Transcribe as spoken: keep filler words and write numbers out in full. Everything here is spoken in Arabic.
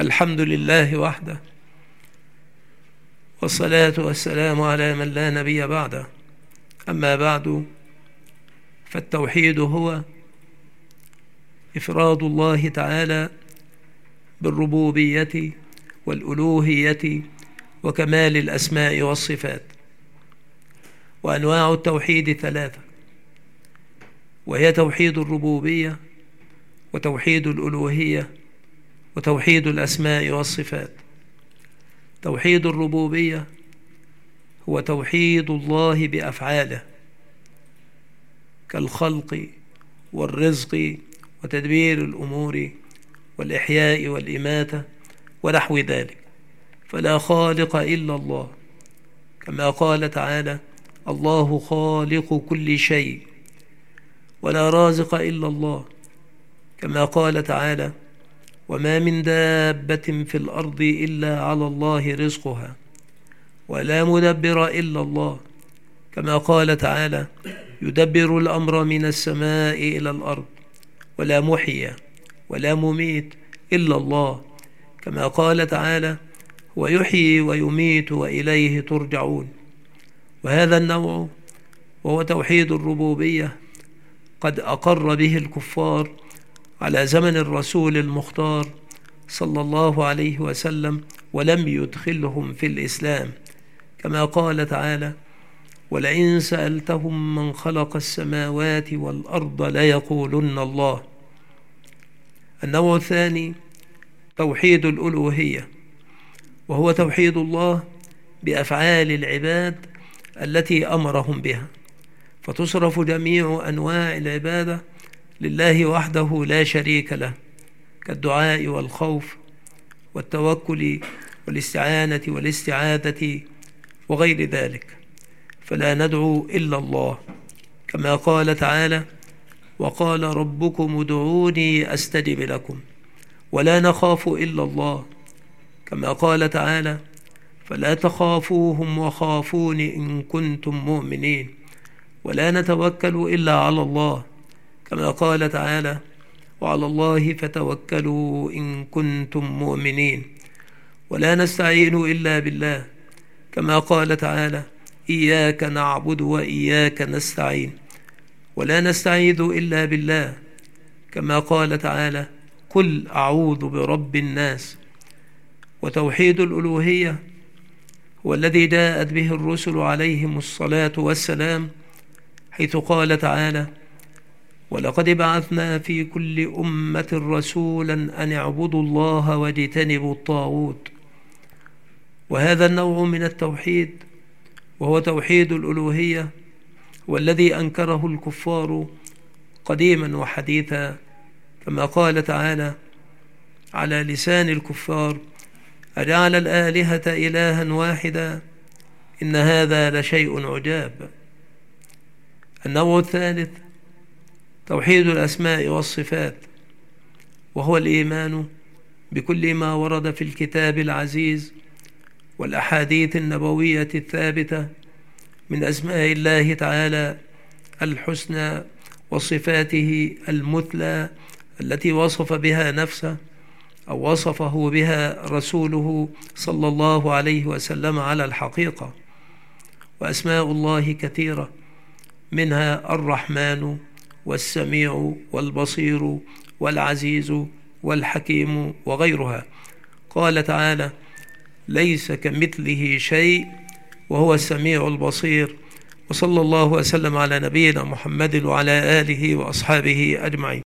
الحمد لله وحده، والصلاة والسلام على من لا نبي بعده. أما بعد، فالتوحيد هو إفراد الله تعالى بالربوبية والألوهية وكمال الأسماء والصفات. وأنواع التوحيد ثلاثة، وهي توحيد الربوبية وتوحيد الألوهية وتوحيد الأسماء والصفات. توحيد الربوبية هو توحيد الله بأفعاله كالخلق والرزق وتدبير الأمور والإحياء والإماتة ونحو ذلك، فلا خالق إلا الله، كما قال تعالى: الله خالق كل شيء. ولا رازق إلا الله، كما قال تعالى: وما من دابة في الأرض إلا على الله رزقها. ولا مدبر إلا الله، كما قال تعالى: يدبر الأمر من السماء إلى الأرض. ولا محيي ولا مميت إلا الله، كما قال تعالى: ويحيي ويميت وإليه ترجعون. وهذا النوع وهو توحيد الربوبية قد أقر به الكفار على زمن الرسول المختار صلى الله عليه وسلم، ولم يدخلهم في الإسلام، كما قال تعالى: ولئن سألتهم من خلق السماوات والأرض ليقولن الله. النوع الثاني توحيد الألوهية، وهو توحيد الله بأفعال العباد التي أمرهم بها، فتصرف جميع أنواع العبادة لله وحده لا شريك له، كالدعاء والخوف والتوكل والاستعانة والاستعاذة وغير ذلك، فلا ندعو إلا الله، كما قال تعالى: وقال ربكم ادعوني أستجب لكم. ولا نخاف إلا الله، كما قال تعالى: فلا تخافوهم وخافون إن كنتم مؤمنين. ولا نتوكل إلا على الله، كما قال تعالى: وعلى الله فتوكلوا إن كنتم مؤمنين. ولا نستعين إلا بالله، كما قال تعالى: إياك نعبد وإياك نستعين. ولا نستعيذ إلا بالله، كما قال تعالى: قل أعوذ برب الناس. وتوحيد الألوهية هو الذي جاءت به الرسل عليهم الصلاة والسلام، حيث قال تعالى: ولقد بعثنا في كل أمة رسولا أن اعبدوا الله واجتنبوا الطاغوت. وهذا النوع من التوحيد وهو توحيد الألوهية والذي أنكره الكفار قديما وحديثا، كما قال تعالى على لسان الكفار: أجعل الآلهة إلها واحدا إن هذا لشيء عجاب. النوع الثالث توحيد الأسماء والصفات، وهو الإيمان بكل ما ورد في الكتاب العزيز والأحاديث النبوية الثابتة من أسماء الله تعالى الحسنى وصفاته المثلى التي وصف بها نفسه أو وصفه بها رسوله صلى الله عليه وسلم على الحقيقة. وأسماء الله كثيرة، منها الرحمن والسميع والبصير والعزيز والحكيم وغيرها. قال تعالى: ليس كمثله شيء وهو السميع البصير. وصلى الله وسلم على نبينا محمد وعلى آله وأصحابه أجمعين.